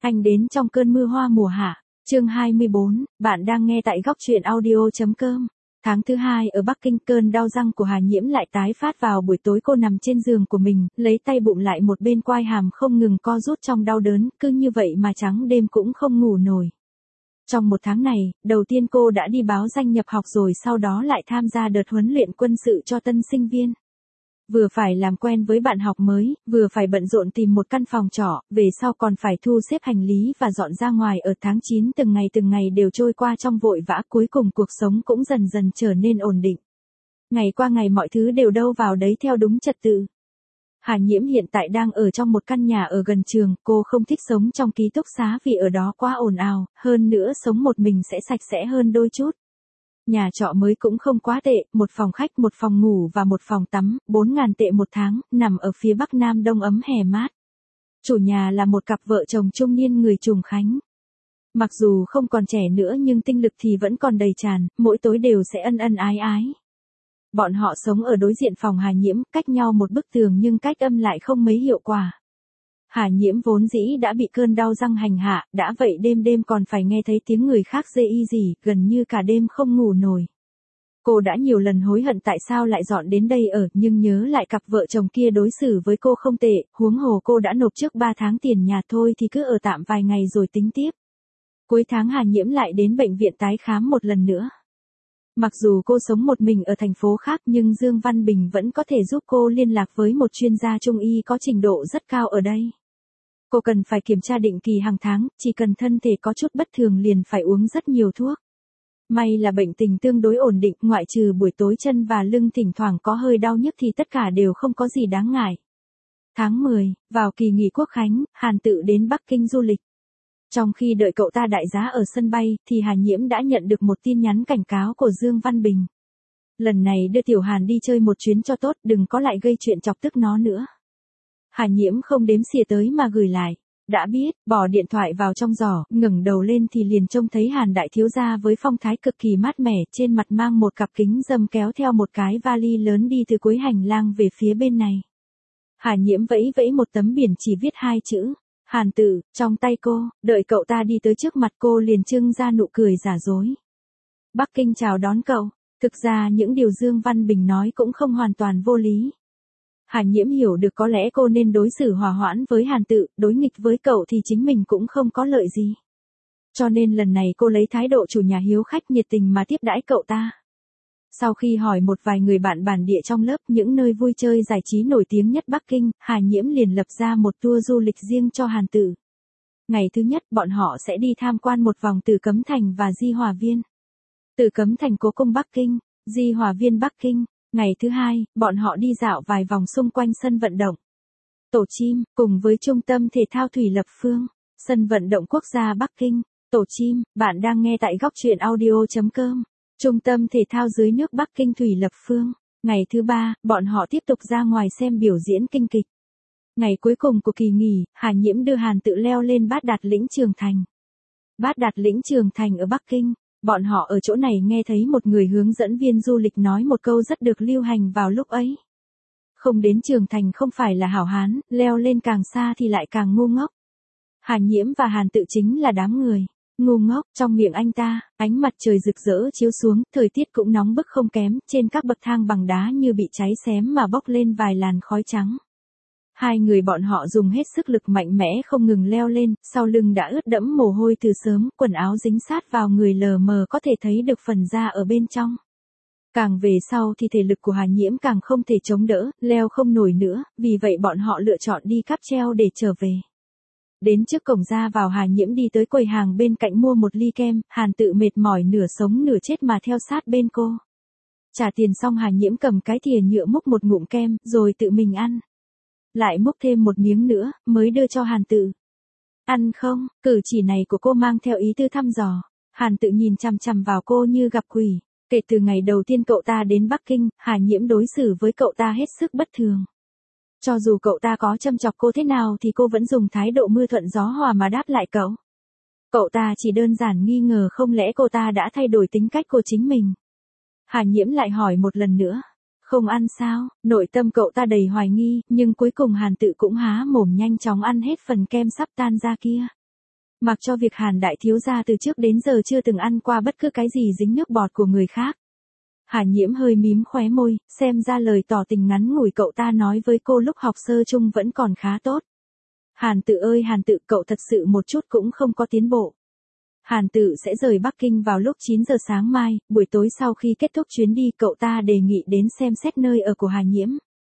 Anh đến trong cơn mưa hoa mùa hạ. Chương 24, bạn đang nghe tại góc truyện audio.com. Tháng thứ 2 ở Bắc Kinh, cơn đau răng của Hà Nhiễm lại tái phát vào buổi tối. Cô nằm trên giường của mình, lấy tay bụng lại một bên quai hàm không ngừng co rút trong đau đớn, cứ như vậy mà trắng đêm cũng không ngủ nổi. Trong một tháng này, đầu tiên cô đã đi báo danh nhập học rồi sau đó lại tham gia đợt huấn luyện quân sự cho tân sinh viên. Vừa phải làm quen với bạn học mới, vừa phải bận rộn tìm một căn phòng trọ, về sau còn phải thu xếp hành lý và dọn ra ngoài ở tháng 9. Từng ngày đều trôi qua trong vội vã, cuối cùng cuộc sống cũng dần dần trở nên ổn định. Ngày qua ngày mọi thứ đều đâu vào đấy theo đúng trật tự. Hà Nhiễm hiện tại đang ở trong một căn nhà ở gần trường, cô không thích sống trong ký túc xá vì ở đó quá ồn ào, hơn nữa sống một mình sẽ sạch sẽ hơn đôi chút. Nhà trọ mới cũng không quá tệ, một phòng khách, một phòng ngủ và một phòng tắm, 4.000 tệ một tháng, nằm ở phía bắc nam đông ấm hè mát. Chủ nhà là một cặp vợ chồng trung niên người Trùng Khánh. Mặc dù không còn trẻ nữa nhưng tinh lực thì vẫn còn đầy tràn, mỗi tối đều sẽ ân ân ái ái. Bọn họ sống ở đối diện phòng Hà Nhiễm, cách nhau một bức tường nhưng cách âm lại không mấy hiệu quả. Hà Nhiễm vốn dĩ đã bị cơn đau răng hành hạ, đã vậy đêm còn phải nghe thấy tiếng người khác rê y gì, gần như cả đêm không ngủ nổi. Cô đã nhiều lần hối hận tại sao lại dọn đến đây ở, nhưng nhớ lại cặp vợ chồng kia đối xử với cô không tệ, huống hồ cô đã nộp trước 3 tháng tiền nhà thôi thì cứ ở tạm vài ngày rồi tính tiếp. Cuối tháng Hà Nhiễm lại đến bệnh viện tái khám một lần nữa. Mặc dù cô sống một mình ở thành phố khác nhưng Dương Văn Bình vẫn có thể giúp cô liên lạc với một chuyên gia trung y có trình độ rất cao ở đây. Cô cần phải kiểm tra định kỳ hàng tháng, chỉ cần thân thể có chút bất thường liền phải uống rất nhiều thuốc. May là bệnh tình tương đối ổn định, ngoại trừ buổi tối chân và lưng thỉnh thoảng có hơi đau nhức thì tất cả đều không có gì đáng ngại. Tháng 10, vào kỳ nghỉ Quốc khánh, Hàn Tự đến Bắc Kinh du lịch. Trong khi đợi cậu ta đại giá ở sân bay, thì Hà Nhiễm đã nhận được một tin nhắn cảnh cáo của Dương Văn Bình. Lần này đưa Tiểu Hàn đi chơi một chuyến cho tốt, đừng có lại gây chuyện chọc tức nó nữa. Hà Nhiễm không đếm xỉa tới mà gửi lại. Đã biết, bỏ điện thoại vào trong giỏ, ngẩng đầu lên thì liền trông thấy Hàn đại thiếu gia với phong thái cực kỳ mát mẻ, trên mặt mang một cặp kính râm kéo theo một cái vali lớn đi từ cuối hành lang về phía bên này. Hà Nhiễm vẫy vẫy một tấm biển chỉ viết 2 chữ. Hàn Tự, trong tay cô, đợi cậu ta đi tới trước mặt cô liền trưng ra nụ cười giả dối. Bắc Kinh chào đón cậu. Thực ra những điều Dương Văn Bình nói cũng không hoàn toàn vô lý. Hà Nhiễm hiểu được có lẽ cô nên đối xử hòa hoãn với Hàn Tự, đối nghịch với cậu thì chính mình cũng không có lợi gì. Cho nên lần này cô lấy thái độ chủ nhà hiếu khách nhiệt tình mà tiếp đãi cậu ta. Sau khi hỏi một vài người bạn bản địa trong lớp những nơi vui chơi giải trí nổi tiếng nhất Bắc Kinh, Hà Nhiễm liền lập ra một tour du lịch riêng cho Hàn Tự. Ngày thứ nhất bọn họ sẽ đi tham quan một vòng Tử Cấm Thành và Di Hòa Viên. Tử Cấm Thành Cố Cung Bắc Kinh, Di Hòa Viên Bắc Kinh. Ngày thứ hai, bọn họ đi dạo vài vòng xung quanh sân vận động Tổ Chim, cùng với Trung tâm Thể thao Thủy Lập Phương, sân vận động quốc gia Bắc Kinh, Tổ Chim. Bạn đang nghe tại góc truyện audio.com. Trung tâm Thể thao dưới nước Bắc Kinh Thủy Lập Phương. Ngày thứ ba, bọn họ tiếp tục ra ngoài xem biểu diễn kinh kịch. Ngày cuối cùng của kỳ nghỉ, Hà Nhiễm đưa Hàn Tự leo lên Bát Đạt Lĩnh Trường Thành. Bát Đạt Lĩnh Trường Thành ở Bắc Kinh. Bọn họ ở chỗ này nghe thấy một người hướng dẫn viên du lịch nói một câu rất được lưu hành vào lúc ấy. Không đến Trường Thành không phải là hảo hán, leo lên càng xa thì lại càng ngu ngốc. Hà Nhiễm và Hàn Tự chính là đám người ngu ngốc. Trong miệng anh ta, ánh mặt trời rực rỡ chiếu xuống, thời tiết cũng nóng bức không kém, trên các bậc thang bằng đá như bị cháy xém mà bốc lên vài làn khói trắng. Hai người bọn họ dùng hết sức lực mạnh mẽ không ngừng leo lên, sau lưng đã ướt đẫm mồ hôi từ sớm, quần áo dính sát vào người lờ mờ có thể thấy được phần da ở bên trong. Càng về sau thì thể lực của Hà Nhiễm càng không thể chống đỡ, leo không nổi nữa, vì vậy bọn họ lựa chọn đi cáp treo để trở về. Đến trước cổng ra vào Hà Nhiễm đi tới quầy hàng bên cạnh mua một ly kem, Hàn Tự mệt mỏi nửa sống nửa chết mà theo sát bên cô. Trả tiền xong Hà Nhiễm cầm cái thìa nhựa múc một ngụm kem, rồi tự mình ăn. Lại múc thêm một miếng nữa, mới đưa cho Hàn Tự. Ăn không? Cử chỉ này của cô mang theo ý tư thăm dò. Hàn Tự nhìn chằm chằm vào cô như gặp quỷ. Kể từ ngày đầu tiên cậu ta đến Bắc Kinh, Hà Nhiễm đối xử với cậu ta hết sức bất thường. Cho dù cậu ta có châm chọc cô thế nào thì cô vẫn dùng thái độ mưa thuận gió hòa mà đáp lại cậu. Cậu ta chỉ đơn giản nghi ngờ không lẽ cô ta đã thay đổi tính cách của chính mình. Hà Nhiễm lại hỏi một lần nữa. Không ăn sao? Nội tâm cậu ta đầy hoài nghi, nhưng cuối cùng Hàn Tự cũng há mồm nhanh chóng ăn hết phần kem sắp tan ra kia. Mặc cho việc Hàn đại thiếu gia từ trước đến giờ chưa từng ăn qua bất cứ cái gì dính nước bọt của người khác. Hà Nhiễm hơi mím khóe môi, xem ra lời tỏ tình ngắn ngủi cậu ta nói với cô lúc học sơ chung vẫn còn khá tốt. Hàn Tự ơi Hàn Tự, cậu thật sự một chút cũng không có tiến bộ. Hàn Tự sẽ rời Bắc Kinh vào lúc 9 giờ sáng mai, buổi tối sau khi kết thúc chuyến đi cậu ta đề nghị đến xem xét nơi ở của Hà Nhiễm.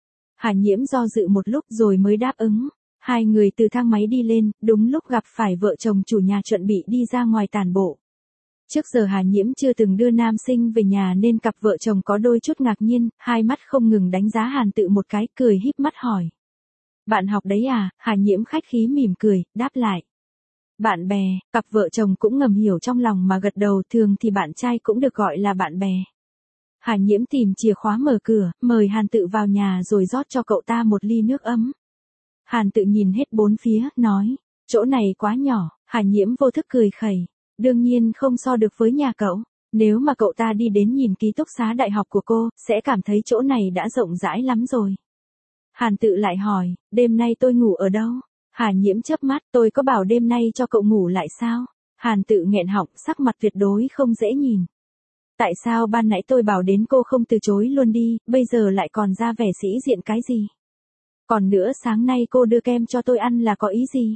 Hà Nhiễm do dự một lúc rồi mới đáp ứng. Hai người từ thang máy đi lên, đúng lúc gặp phải vợ chồng chủ nhà chuẩn bị đi ra ngoài tản bộ. Trước giờ Hà Nhiễm chưa từng đưa nam sinh về nhà nên cặp vợ chồng có đôi chút ngạc nhiên, hai mắt không ngừng đánh giá Hàn Tự một cái, cười híp mắt hỏi. Bạn học đấy à? Hà Nhiễm khách khí mỉm cười, đáp lại. Bạn bè, cặp vợ chồng cũng ngầm hiểu trong lòng mà gật đầu, thường thì bạn trai cũng được gọi là bạn bè. Hà Nhiễm tìm chìa khóa mở cửa, mời Hàn Tự vào nhà rồi rót cho cậu ta một ly nước ấm. Hàn Tự nhìn hết bốn phía, nói, chỗ này quá nhỏ. Hà Nhiễm vô thức cười khẩy. Đương nhiên không so được với nhà cậu. Nếu mà cậu ta đi đến nhìn ký túc xá đại học của cô, sẽ cảm thấy chỗ này đã rộng rãi lắm rồi. Hàn Tự lại hỏi, đêm nay tôi ngủ ở đâu? Hà Nhiễm chớp mắt, tôi có bảo đêm nay cho cậu ngủ lại sao? Hàn Tự nghẹn họng, sắc mặt tuyệt đối không dễ nhìn. Tại sao ban nãy tôi bảo đến cô không từ chối luôn đi, bây giờ lại còn ra vẻ sĩ diện cái gì? Còn nữa sáng nay cô đưa kem cho tôi ăn là có ý gì?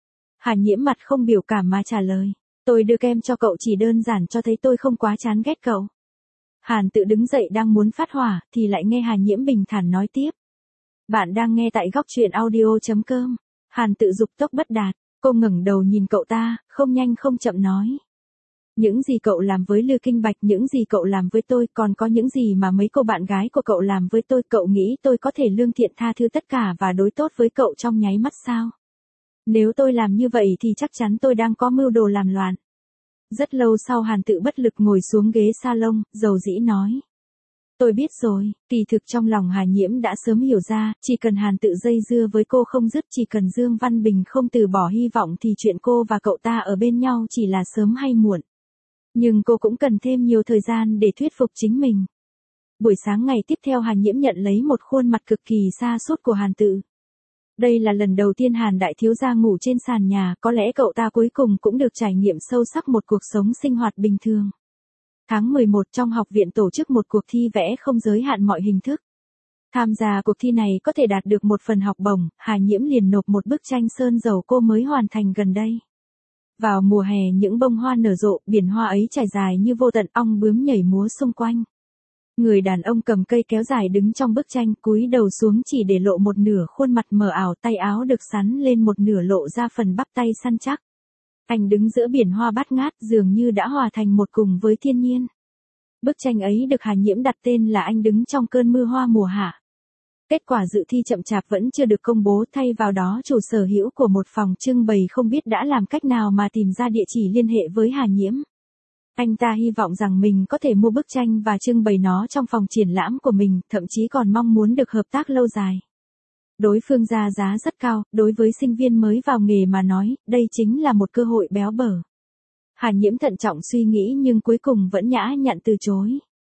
Hà Nhiễm mặt không biểu cảm mà trả lời. Tôi đưa kem cho cậu chỉ đơn giản cho thấy tôi không quá chán ghét cậu. Hàn Tự đứng dậy đang muốn phát hỏa, thì lại nghe Hà Nhiễm bình thản nói tiếp. Bạn đang nghe tại góc truyện audio.com. Hàn Tự dục tốc bất đạt, cô ngẩng đầu nhìn cậu ta, không nhanh không chậm nói. Những gì cậu làm với Lư Kinh Bạch, những gì cậu làm với tôi, còn có những gì mà mấy cô bạn gái của cậu làm với tôi, cậu nghĩ tôi có thể lương thiện tha thứ tất cả và đối tốt với cậu trong nháy mắt sao? Nếu tôi làm như vậy thì chắc chắn tôi đang có mưu đồ làm loạn. Rất lâu sau Hàn Tự bất lực ngồi xuống ghế salon, dầu dĩ nói. Tôi biết rồi, kỳ thực trong lòng Hà Nhiễm đã sớm hiểu ra, chỉ cần Hàn Tự dây dưa với cô không dứt, chỉ cần Dương Văn Bình không từ bỏ hy vọng thì chuyện cô và cậu ta ở bên nhau chỉ là sớm hay muộn. Nhưng cô cũng cần thêm nhiều thời gian để thuyết phục chính mình. Buổi sáng ngày tiếp theo Hà Nhiễm nhận lấy một khuôn mặt cực kỳ sa sút của Hàn Tự. Đây là lần đầu tiên Hàn đại thiếu gia ngủ trên sàn nhà, có lẽ cậu ta cuối cùng cũng được trải nghiệm sâu sắc một cuộc sống sinh hoạt bình thường. Tháng 11 trong học viện tổ chức một cuộc thi vẽ không giới hạn mọi hình thức. Tham gia cuộc thi này có thể đạt được một phần học bổng, Hà Nhiễm liền nộp một bức tranh sơn dầu cô mới hoàn thành gần đây. Vào mùa hè những bông hoa nở rộ, biển hoa ấy trải dài như vô tận, ong bướm nhảy múa xung quanh. Người đàn ông cầm cây kéo dài đứng trong bức tranh, cúi đầu xuống chỉ để lộ một nửa khuôn mặt mờ ảo, tay áo được xắn lên một nửa lộ ra phần bắp tay săn chắc. Anh đứng giữa biển hoa bát ngát, dường như đã hòa thành một cùng với thiên nhiên. Bức tranh ấy được Hà Nhiễm đặt tên là Anh đứng trong cơn mưa hoa mùa hạ. Kết quả dự thi chậm chạp vẫn chưa được công bố, thay vào đó chủ sở hữu của một phòng trưng bày không biết đã làm cách nào mà tìm ra địa chỉ liên hệ với Hà Nhiễm. Anh ta hy vọng rằng mình có thể mua bức tranh và trưng bày nó trong phòng triển lãm của mình, thậm chí còn mong muốn được hợp tác lâu dài. Đối phương ra giá rất cao, đối với sinh viên mới vào nghề mà nói, đây chính là một cơ hội béo bở. Hà Nhiễm thận trọng suy nghĩ nhưng cuối cùng vẫn nhã nhặn từ chối.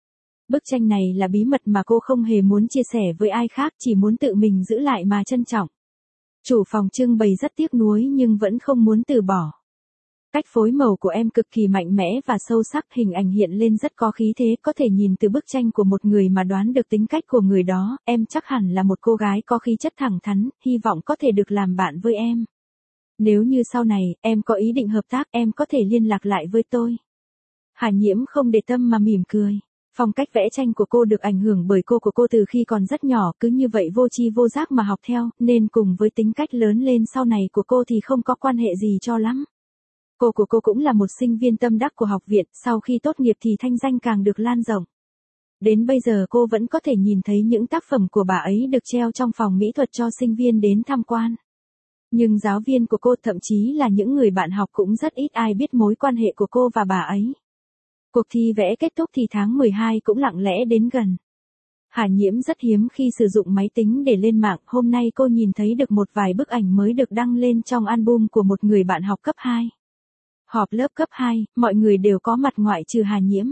Bức tranh này là bí mật mà cô không hề muốn chia sẻ với ai khác, chỉ muốn tự mình giữ lại mà trân trọng. Chủ phòng trưng bày rất tiếc nuối nhưng vẫn không muốn từ bỏ. Cách phối màu của em cực kỳ mạnh mẽ và sâu sắc, hình ảnh hiện lên rất có khí thế, có thể nhìn từ bức tranh của một người mà đoán được tính cách của người đó, em chắc hẳn là một cô gái có khí chất thẳng thắn, hy vọng có thể được làm bạn với em. Nếu như sau này, em có ý định hợp tác, em có thể liên lạc lại với tôi. Hà Nhiễm không để tâm mà mỉm cười. Phong cách vẽ tranh của cô được ảnh hưởng bởi cô của cô từ khi còn rất nhỏ, cứ như vậy vô tri vô giác mà học theo, nên cùng với tính cách lớn lên sau này của cô thì không có quan hệ gì cho lắm. Cô của cô cũng là một sinh viên tâm đắc của học viện, sau khi tốt nghiệp thì thanh danh càng được lan rộng. Đến bây giờ cô vẫn có thể nhìn thấy những tác phẩm của bà ấy được treo trong phòng mỹ thuật cho sinh viên đến tham quan. Nhưng giáo viên của cô, thậm chí là những người bạn học cũng rất ít ai biết mối quan hệ của cô và bà ấy. Cuộc thi vẽ kết thúc thì tháng 12 cũng lặng lẽ đến gần. Hà Nhiễm rất hiếm khi sử dụng máy tính để lên mạng, hôm nay cô nhìn thấy được một vài bức ảnh mới được đăng lên trong album của một người bạn học cấp 2. Họp lớp cấp 2, mọi người đều có mặt ngoại trừ Hà Nhiễm.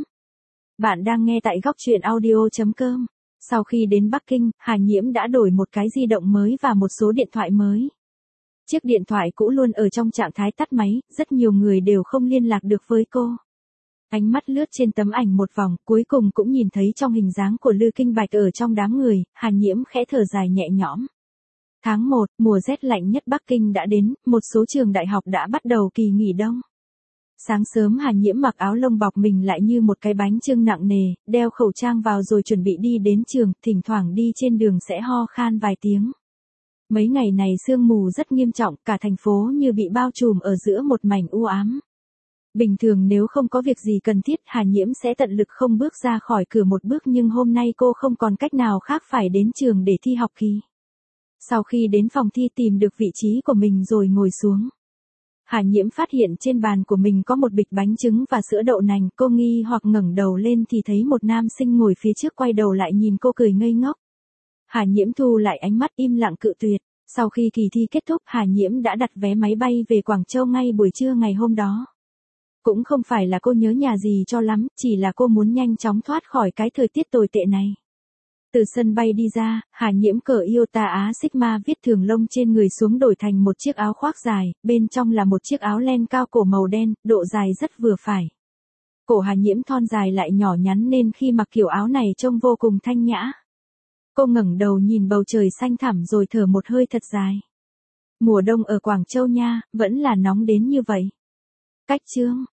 Bạn đang nghe tại góc truyện audio.com. Sau khi đến Bắc Kinh, Hà Nhiễm đã đổi một cái di động mới và một số điện thoại mới. Chiếc điện thoại cũ luôn ở trong trạng thái tắt máy, rất nhiều người đều không liên lạc được với cô. Ánh mắt lướt trên tấm ảnh một vòng, cuối cùng cũng nhìn thấy trong hình dáng của Lư Kinh Bạch ở trong đám người, Hà Nhiễm khẽ thở dài nhẹ nhõm. Tháng 1, mùa rét lạnh nhất Bắc Kinh đã đến, một số trường đại học đã bắt đầu kỳ nghỉ đông. Sáng sớm Hà Nhiễm mặc áo lông bọc mình lại như một cái bánh chưng nặng nề, đeo khẩu trang vào rồi chuẩn bị đi đến trường, thỉnh thoảng đi trên đường sẽ ho khan vài tiếng. Mấy ngày này sương mù rất nghiêm trọng, cả thành phố như bị bao trùm ở giữa một mảnh u ám. Bình thường nếu không có việc gì cần thiết Hà Nhiễm sẽ tận lực không bước ra khỏi cửa một bước, nhưng hôm nay cô không còn cách nào khác phải đến trường để thi học kỳ. Sau khi đến phòng thi tìm được vị trí của mình rồi ngồi xuống, Hà Nhiễm phát hiện trên bàn của mình có một bịch bánh trứng và sữa đậu nành. Cô nghi hoặc ngẩng đầu lên thì thấy một nam sinh ngồi phía trước quay đầu lại nhìn cô cười ngây ngốc. Hà Nhiễm thu lại ánh mắt im lặng cự tuyệt. Sau khi kỳ thi kết thúc Hà Nhiễm đã đặt vé máy bay về Quảng Châu ngay buổi trưa ngày hôm đó. Cũng không phải là cô nhớ nhà gì cho lắm, chỉ là cô muốn nhanh chóng thoát khỏi cái thời tiết tồi tệ này. Từ sân bay đi ra, Hà Nhiễm cởi Iota Á Sigma viết thường lông trên người xuống đổi thành một chiếc áo khoác dài, bên trong là một chiếc áo len cao cổ màu đen, độ dài rất vừa phải. Cổ Hà Nhiễm thon dài lại nhỏ nhắn nên khi mặc kiểu áo này trông vô cùng thanh nhã. Cô ngẩng đầu nhìn bầu trời xanh thẳm rồi thở một hơi thật dài. Mùa đông ở Quảng Châu nha, vẫn là nóng đến như vậy. Cách chương